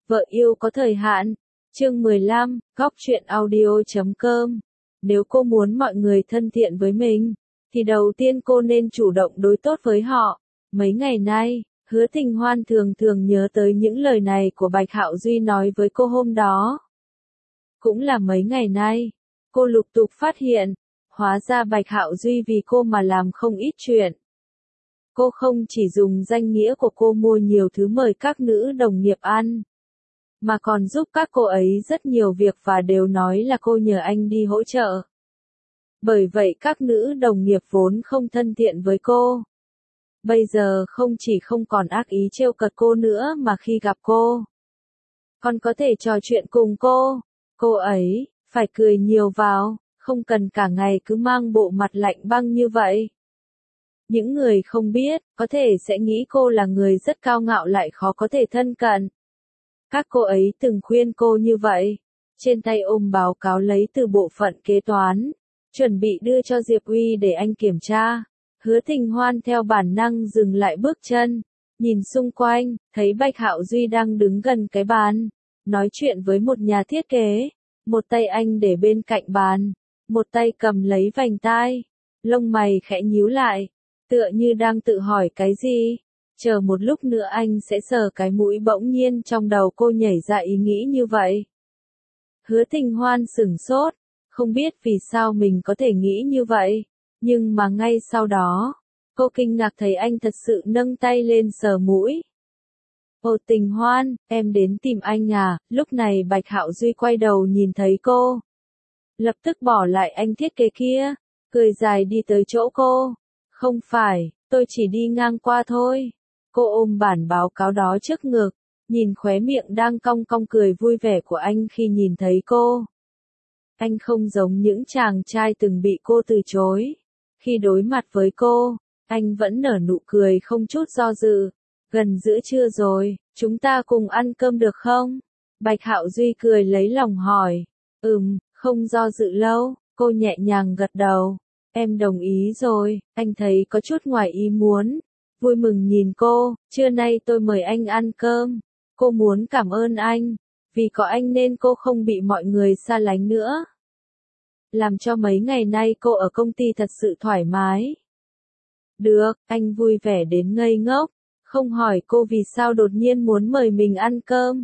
Vợ yêu có thời hạn. Chương 15, góc truyện audio.com. Nếu cô muốn mọi người thân thiện với mình, thì đầu tiên cô nên chủ động đối tốt với họ. Mấy ngày nay, Hứa Tình Hoan thường thường nhớ tới những lời này của Bạch Hạo Duy nói với cô hôm đó. Cũng là mấy ngày nay, cô lục tục phát hiện, hóa ra Bạch Hạo Duy vì cô mà làm không ít chuyện. Cô không chỉ dùng danh nghĩa của cô mua nhiều thứ mời các nữ đồng nghiệp ăn, mà còn giúp các cô ấy rất nhiều việc và đều nói là cô nhờ anh đi hỗ trợ. Bởi vậy các nữ đồng nghiệp vốn không thân thiện với cô, bây giờ không chỉ không còn ác ý trêu cợt cô nữa mà khi gặp cô, còn có thể trò chuyện cùng cô ấy, phải cười nhiều vào, không cần cả ngày cứ mang bộ mặt lạnh băng như vậy. Những người không biết, có thể sẽ nghĩ cô là người rất cao ngạo lại khó có thể thân cận. Các cô ấy từng khuyên cô như vậy, trên tay ôm báo cáo lấy từ bộ phận kế toán, chuẩn bị đưa cho Diệp Uy để anh kiểm tra. Hứa Tình Hoan theo bản năng dừng lại bước chân, nhìn xung quanh, thấy Bạch Hạo Duy đang đứng gần cái bàn, nói chuyện với một nhà thiết kế. Một tay anh để bên cạnh bàn, một tay cầm lấy vành tai, lông mày khẽ nhíu lại, tựa như đang tự hỏi cái gì. Chờ một lúc nữa anh sẽ sờ cái mũi, bỗng nhiên trong đầu cô nhảy ra ý nghĩ như vậy. Hứa Tình Hoan sửng sốt, không biết vì sao mình có thể nghĩ như vậy, nhưng mà ngay sau đó, cô kinh ngạc thấy anh thật sự nâng tay lên sờ mũi. Ồ Tình Hoan, em đến tìm anh à? Lúc này Bạch Hạo Duy quay đầu nhìn thấy cô, lập tức bỏ lại anh thiết kế kia, cười dài đi tới chỗ cô. Không phải, tôi chỉ đi ngang qua thôi. Cô ôm bản báo cáo đó trước ngực, nhìn khóe miệng đang cong cong cười vui vẻ của anh khi nhìn thấy cô. Anh không giống những chàng trai từng bị cô từ chối. Khi đối mặt với cô, anh vẫn nở nụ cười không chút do dự. Gần giữa trưa rồi, chúng ta cùng ăn cơm được không? Bạch Hạo Duy cười lấy lòng hỏi. Không do dự lâu, cô nhẹ nhàng gật đầu. Em đồng ý rồi, anh thấy có chút ngoài ý muốn. Vui mừng nhìn cô, trưa nay tôi mời anh ăn cơm. Cô muốn cảm ơn anh, vì có anh nên cô không bị mọi người xa lánh nữa. Làm cho mấy ngày nay cô ở công ty thật sự thoải mái. Được, anh vui vẻ đến ngây ngốc, không hỏi cô vì sao đột nhiên muốn mời mình ăn cơm.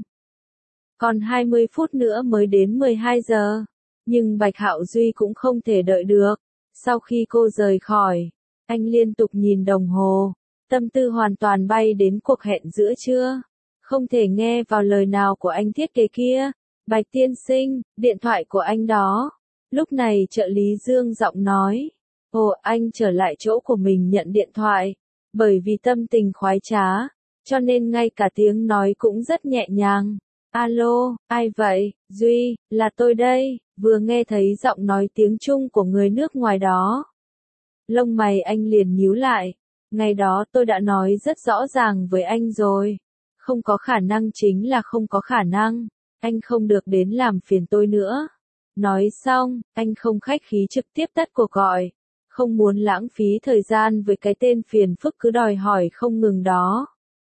Còn 20 phút nữa mới đến 12 giờ, nhưng Bạch Hạo Duy cũng không thể đợi được. Sau khi cô rời khỏi, anh liên tục nhìn đồng hồ, tâm tư hoàn toàn bay đến cuộc hẹn giữa trưa. Không thể nghe vào lời nào của anh thiết kế kia. Bạch tiên sinh, điện thoại của anh đó. Lúc này trợ lý Dương giọng nói. Ồ, anh trở lại chỗ của mình nhận điện thoại. Bởi vì tâm tình khoái trá, cho nên ngay cả tiếng nói cũng rất nhẹ nhàng. Alo, ai vậy? Duy, là tôi đây. Vừa nghe thấy giọng nói tiếng Trung của người nước ngoài đó, lông mày anh liền nhíu lại. Ngày đó tôi đã nói rất rõ ràng với anh rồi. Không có khả năng chính là không có khả năng. Anh không được đến làm phiền tôi nữa. Nói xong, anh không khách khí trực tiếp tắt cuộc gọi. Không muốn lãng phí thời gian với cái tên phiền phức cứ đòi hỏi không ngừng đó.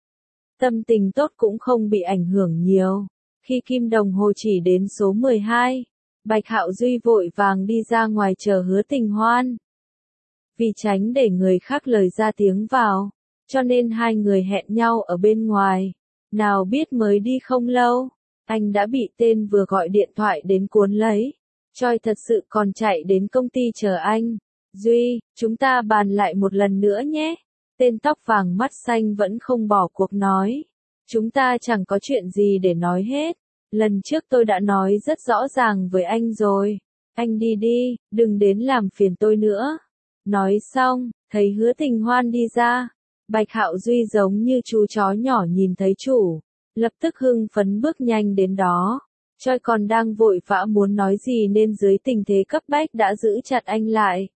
Tâm tình tốt cũng không bị ảnh hưởng nhiều. Khi kim đồng hồ chỉ đến số 12, Bạch Hạo Duy vội vàng đi ra ngoài chờ Hứa Tình Hoan. Vì tránh để người khác lời ra tiếng vào, cho nên hai người hẹn nhau ở bên ngoài. Nào biết mới đi không lâu, anh đã bị tên vừa gọi điện thoại đến cuốn lấy. Choi thật sự còn chạy đến công ty chờ anh. Duy, chúng ta bàn lại một lần nữa nhé. Tên tóc vàng mắt xanh vẫn không bỏ cuộc nói. Chúng ta chẳng có chuyện gì để nói hết. Lần trước tôi đã nói rất rõ ràng với anh rồi. Anh đi đi, đừng đến làm phiền tôi nữa. Nói xong, thấy Hứa Tình Hoan đi ra. Bạch Hạo Duy giống như chú chó nhỏ nhìn thấy chủ, lập tức hưng phấn bước nhanh đến đó. Choi còn đang vội vã muốn nói gì nên dưới tình thế cấp bách đã giữ chặt anh lại.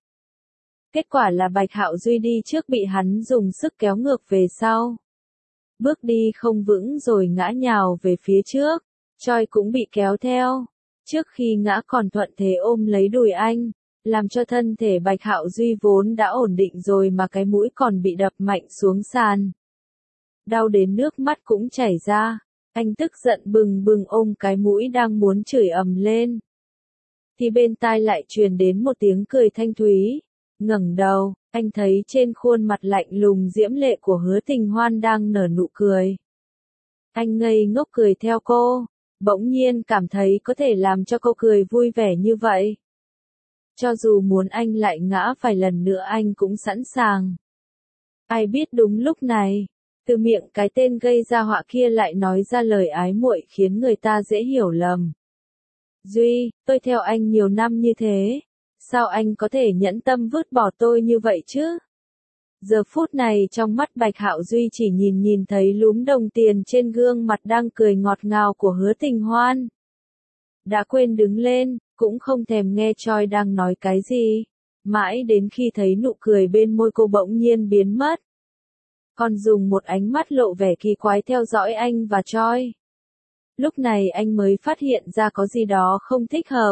Kết quả là Bạch Hạo Duy đi trước bị hắn dùng sức kéo ngược về sau. Bước đi không vững rồi ngã nhào về phía trước. Choi cũng bị kéo theo. Trước khi ngã còn thuận thế ôm lấy đùi anh, làm cho thân thể Bạch Hạo Duy vốn đã ổn định rồi mà cái mũi còn bị đập mạnh xuống sàn. Đau đến nước mắt cũng chảy ra. Anh tức giận bừng bừng ôm cái mũi đang muốn chửi ầm lên. Thì bên tai lại truyền đến một tiếng cười thanh thúy. Ngẩng đầu, anh thấy trên khuôn mặt lạnh lùng diễm lệ của Hứa Tình Hoan đang nở nụ cười. Anh ngây ngốc cười theo cô, bỗng nhiên cảm thấy có thể làm cho cô cười vui vẻ như vậy. Cho dù muốn anh lại ngã vài lần nữa anh cũng sẵn sàng. Ai biết đúng lúc này, từ miệng cái tên gây ra họa kia lại nói ra lời ái muội khiến người ta dễ hiểu lầm. Duy, tôi theo anh nhiều năm như thế, sao anh có thể nhẫn tâm vứt bỏ tôi như vậy chứ? Giờ phút này trong mắt Bạch Hạo Duy chỉ nhìn thấy lúm đồng tiền trên gương mặt đang cười ngọt ngào của Hứa Tình Hoan. Đã quên đứng lên, cũng không thèm nghe Choi đang nói cái gì, mãi đến khi thấy nụ cười bên môi cô bỗng nhiên biến mất. Còn dùng một ánh mắt lộ vẻ kỳ quái theo dõi anh và Choi. Lúc này anh mới phát hiện ra có gì đó không thích hợp.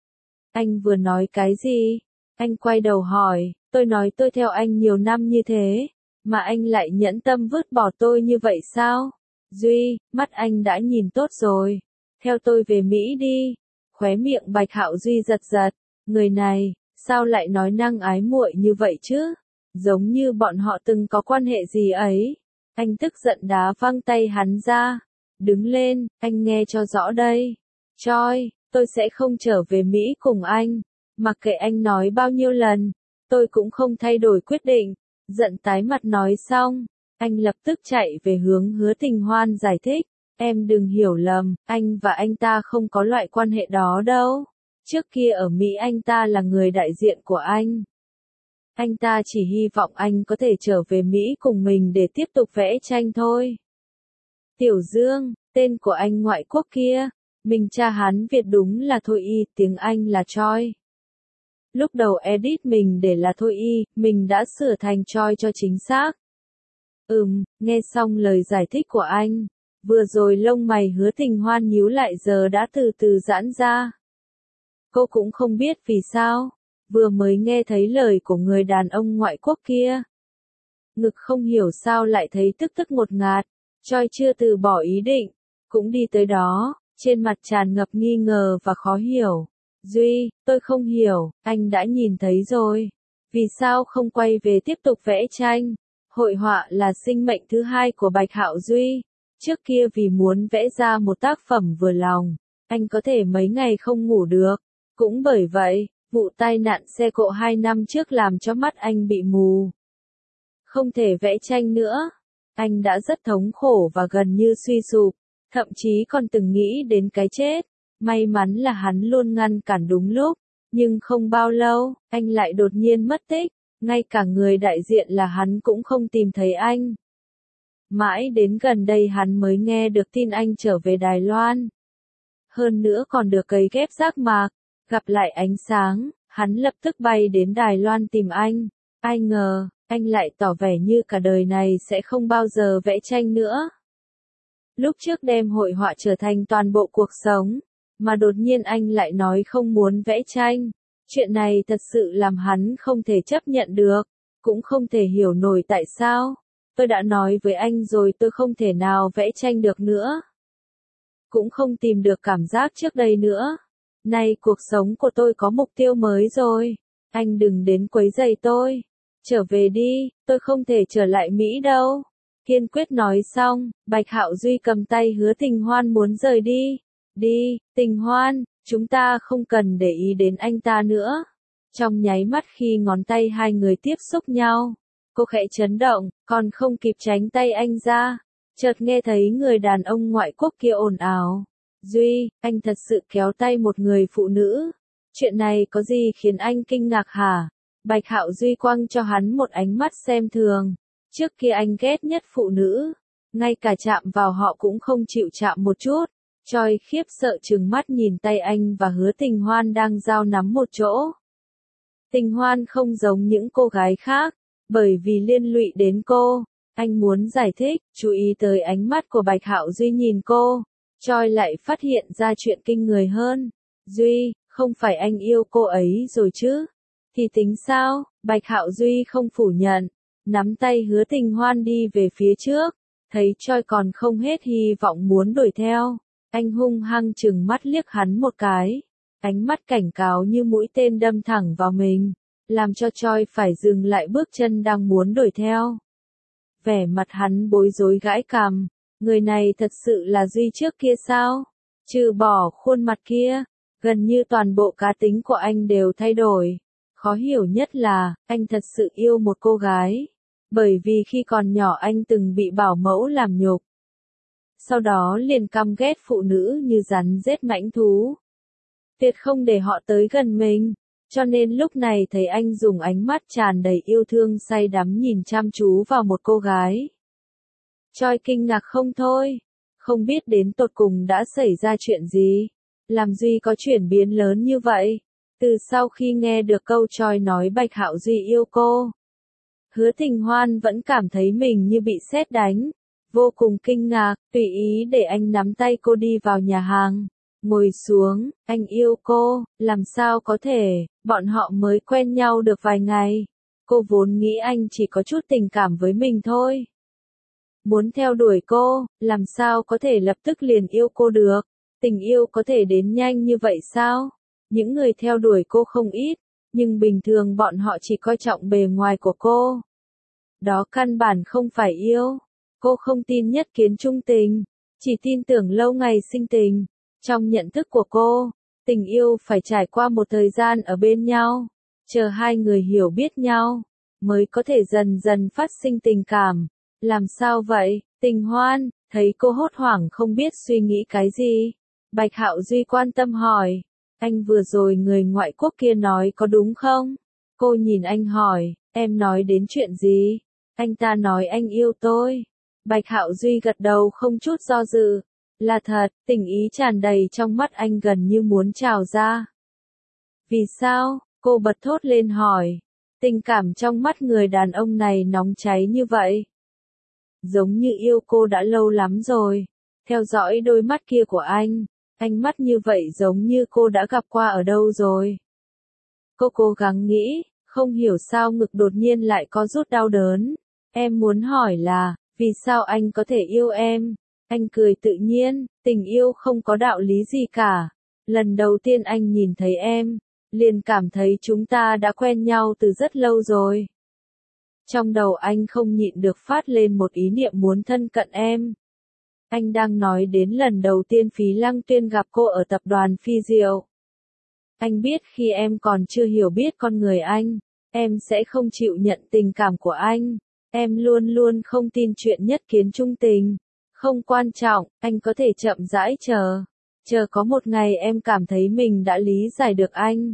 Anh vừa nói cái gì? Anh quay đầu hỏi, tôi nói tôi theo anh nhiều năm như thế, mà anh lại nhẫn tâm vứt bỏ tôi như vậy sao? Duy, mắt anh đã nhìn tốt rồi. Theo tôi về Mỹ đi. Khóe miệng Bạch Hạo Duy giật giật. Người này, sao lại nói năng ái muội như vậy chứ? Giống như bọn họ từng có quan hệ gì ấy. Anh tức giận đá văng tay hắn ra. Đứng lên, anh nghe cho rõ đây. Choi, tôi sẽ không trở về Mỹ cùng anh. Mặc kệ anh nói bao nhiêu lần, tôi cũng không thay đổi quyết định. Giận tái mặt nói xong, anh lập tức chạy về hướng Hứa Tình Hoan giải thích. Em đừng hiểu lầm, anh và anh ta không có loại quan hệ đó đâu. Trước kia ở Mỹ anh ta là người đại diện của anh. Anh ta chỉ hy vọng anh có thể trở về Mỹ cùng mình để tiếp tục vẽ tranh thôi. Tiểu Dương, tên của anh ngoại quốc kia, mình cha hắn Việt đúng là Thôi Y, tiếng Anh là Choi. Lúc đầu edit mình để là Thôi Y, mình đã sửa thành Choi cho chính xác. Nghe xong lời giải thích của anh, vừa rồi lông mày Hứa Tình Hoan nhíu lại giờ đã từ từ giãn ra. Cô cũng không biết vì sao, vừa mới nghe thấy lời của người đàn ông ngoại quốc kia. Ngực không hiểu sao lại thấy tức ngột ngạt, Choi chưa từ bỏ ý định, cũng đi tới đó, trên mặt tràn ngập nghi ngờ và khó hiểu. Duy, tôi không hiểu, anh đã nhìn thấy rồi. Vì sao không quay về tiếp tục vẽ tranh? Hội họa là sinh mệnh thứ hai của Bạch Hạo Duy. Trước kia vì muốn vẽ ra một tác phẩm vừa lòng, anh có thể mấy ngày không ngủ được. Cũng bởi vậy, vụ tai nạn xe cộ 2 năm trước làm cho mắt anh bị mù. Không thể vẽ tranh nữa. Anh đã rất thống khổ và gần như suy sụp, thậm chí còn từng nghĩ đến cái chết. May mắn là hắn luôn ngăn cản đúng lúc, nhưng không bao lâu, anh lại đột nhiên mất tích, ngay cả người đại diện là hắn cũng không tìm thấy anh. Mãi đến gần đây hắn mới nghe được tin anh trở về Đài Loan. Hơn nữa còn được cấy ghép giác mạc, gặp lại ánh sáng, hắn lập tức bay đến Đài Loan tìm anh. Ai ngờ, anh lại tỏ vẻ như cả đời này sẽ không bao giờ vẽ tranh nữa. Lúc trước đem hội họa trở thành toàn bộ cuộc sống, mà đột nhiên anh lại nói không muốn vẽ tranh. Chuyện này thật sự làm hắn không thể chấp nhận được, cũng không thể hiểu nổi tại sao. Tôi đã nói với anh rồi tôi không thể nào vẽ tranh được nữa. Cũng không tìm được cảm giác trước đây nữa. Nay cuộc sống của tôi có mục tiêu mới rồi. Anh đừng đến quấy rầy tôi. Trở về đi, tôi không thể trở lại Mỹ đâu. Kiên quyết nói xong, Bạch Hạo Duy cầm tay Hứa Tình Hoan muốn rời đi. Đi, Tình Hoan, chúng ta không cần để ý đến anh ta nữa. Trong nháy mắt khi ngón tay hai người tiếp xúc nhau, cô khẽ chấn động, còn không kịp tránh tay anh ra. Chợt nghe thấy người đàn ông ngoại quốc kia ồn ào. Duy, anh thật sự kéo tay một người phụ nữ. Chuyện này có gì khiến anh kinh ngạc hả? Bạch Hạo Duy quăng cho hắn một ánh mắt xem thường. Trước kia anh ghét nhất phụ nữ. Ngay cả chạm vào họ cũng không chịu chạm một chút. Choi khiếp sợ trừng mắt nhìn tay anh và Hứa Tình Hoan đang giao nắm một chỗ. Tình Hoan không giống những cô gái khác, bởi vì liên lụy đến cô. Anh muốn giải thích, chú ý tới ánh mắt của Bạch Hạo Duy nhìn cô. Choi lại phát hiện ra chuyện kinh người hơn. Duy, không phải anh yêu cô ấy rồi chứ? Thì tính sao? Bạch Hạo Duy không phủ nhận, nắm tay Hứa Tình Hoan đi về phía trước. Thấy Choi còn không hết hy vọng muốn đuổi theo, anh hung hăng trừng mắt liếc hắn một cái. Ánh mắt cảnh cáo như mũi tên đâm thẳng vào mình, làm cho Choi phải dừng lại bước chân đang muốn đuổi theo. Vẻ mặt hắn bối rối gãi cằm, người này thật sự là Duy trước kia sao? Trừ bỏ khuôn mặt kia, gần như toàn bộ cá tính của anh đều thay đổi. Khó hiểu nhất là, anh thật sự yêu một cô gái. Bởi vì khi còn nhỏ anh từng bị bảo mẫu làm nhục. Sau đó liền căm ghét phụ nữ như rắn rết mãnh thú. Tuyệt không để họ tới gần mình. Cho nên lúc này thấy anh dùng ánh mắt tràn đầy yêu thương say đắm nhìn chăm chú vào một cô gái. Choi kinh ngạc không thôi. Không biết đến tột cùng đã xảy ra chuyện gì. Làm Duy có chuyển biến lớn như vậy. Từ sau khi nghe được câu Choi nói Bạch Hạo Duy yêu cô. Hứa Thịnh Hoan vẫn cảm thấy mình như bị sét đánh. Vô cùng kinh ngạc, tùy ý để anh nắm tay cô đi vào nhà hàng. Ngồi xuống, anh yêu cô, làm sao có thể, bọn họ mới quen nhau được vài ngày. Cô vốn nghĩ anh chỉ có chút tình cảm với mình thôi. Muốn theo đuổi cô, làm sao có thể lập tức liền yêu cô được. Tình yêu có thể đến nhanh như vậy sao? Những người theo đuổi cô không ít, nhưng bình thường bọn họ chỉ coi trọng bề ngoài của cô. Đó căn bản không phải yêu. Cô không tin nhất kiến trung tình, chỉ tin tưởng lâu ngày sinh tình. Trong nhận thức của cô, tình yêu phải trải qua một thời gian ở bên nhau, chờ hai người hiểu biết nhau, mới có thể dần dần phát sinh tình cảm. Làm sao vậy, Tình Hoan? Thấy cô hốt hoảng không biết suy nghĩ cái gì. Bạch Hạo Duy quan tâm hỏi, anh vừa rồi người ngoại quốc kia nói có đúng không? Cô nhìn anh hỏi, em nói đến chuyện gì? Anh ta nói anh yêu tôi. Bạch Hạo Duy gật đầu không chút do dự. Là thật, tình ý tràn đầy trong mắt anh gần như muốn trào ra. Vì sao? Cô bật thốt lên hỏi. Tình cảm trong mắt người đàn ông này nóng cháy như vậy. Giống như yêu cô đã lâu lắm rồi. Theo dõi đôi mắt kia của anh, ánh mắt như vậy giống như cô đã gặp qua ở đâu rồi. Cô cố gắng nghĩ, không hiểu sao ngực đột nhiên lại có rút đau đớn. Em muốn hỏi là, vì sao anh có thể yêu em? Anh cười tự nhiên, tình yêu không có đạo lý gì cả. Lần đầu tiên anh nhìn thấy em, liền cảm thấy chúng ta đã quen nhau từ rất lâu rồi. Trong đầu anh không nhịn được phát lên một ý niệm muốn thân cận em. Anh đang nói đến lần đầu tiên Phí Lăng Tuyên gặp cô ở tập đoàn Phi Diệu. Anh biết khi em còn chưa hiểu biết con người anh, em sẽ không chịu nhận tình cảm của anh. Em luôn luôn không tin chuyện nhất kiến trung tình. Không quan trọng, anh có thể chậm rãi chờ. Chờ có một ngày em cảm thấy mình đã lý giải được anh.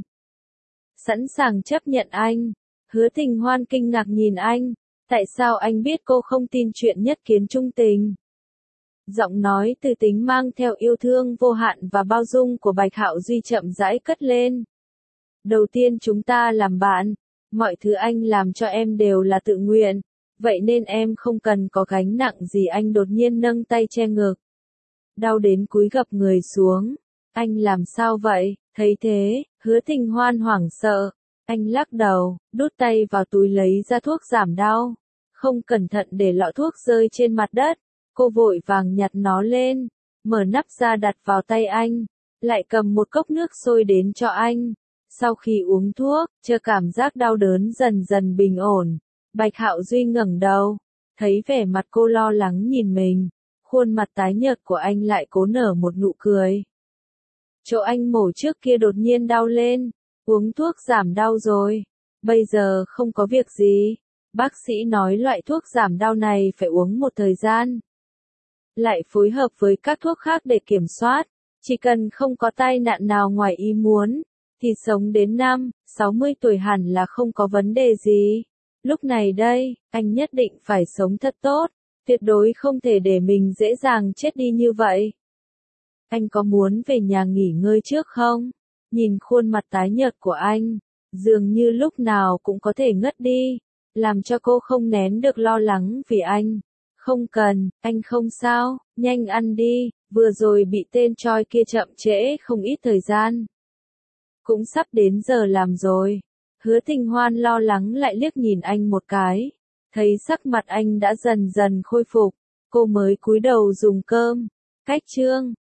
Sẵn sàng chấp nhận anh. Hứa Thịnh Hoan kinh ngạc nhìn anh. Tại sao anh biết cô không tin chuyện nhất kiến trung tình? Giọng nói từ tính mang theo yêu thương vô hạn và bao dung của Bạch Hạo Duy chậm rãi cất lên. Đầu tiên chúng ta làm bạn. Mọi thứ anh làm cho em đều là tự nguyện. Vậy nên em không cần có gánh nặng gì. Anh đột nhiên nâng tay che ngực. Đau đến cúi gập người xuống. Anh làm sao vậy? Thấy thế, Hứa Thịnh Hoan hoảng sợ. Anh lắc đầu, đút tay vào túi lấy ra thuốc giảm đau. Không cẩn thận để lọ thuốc rơi trên mặt đất. Cô vội vàng nhặt nó lên, mở nắp ra đặt vào tay anh. Lại cầm một cốc nước sôi đến cho anh. Sau khi uống thuốc, chờ cảm giác đau đớn dần dần bình ổn. Bạch Hạo Duy ngẩng đầu, thấy vẻ mặt cô lo lắng nhìn mình, khuôn mặt tái nhợt của anh lại cố nở một nụ cười. Chỗ anh mổ trước kia đột nhiên đau lên, uống thuốc giảm đau rồi, bây giờ không có việc gì. Bác sĩ nói loại thuốc giảm đau này phải uống một thời gian, lại phối hợp với các thuốc khác để kiểm soát, chỉ cần không có tai nạn nào ngoài ý muốn, thì sống đến 60 tuổi hẳn là không có vấn đề gì. Lúc này đây, anh nhất định phải sống thật tốt, tuyệt đối không thể để mình dễ dàng chết đi như vậy. Anh có muốn về nhà nghỉ ngơi trước không? Nhìn khuôn mặt tái nhợt của anh, dường như lúc nào cũng có thể ngất đi, làm cho cô không nén được lo lắng vì anh. Không cần, anh không sao, nhanh ăn đi, vừa rồi bị tên Choi kia chậm trễ không ít thời gian. Cũng sắp đến giờ làm rồi. Hứa Thịnh Hoan lo lắng lại liếc nhìn anh một cái, thấy sắc mặt anh đã dần dần khôi phục. cô mới cúi đầu dùng cơm. Cách chương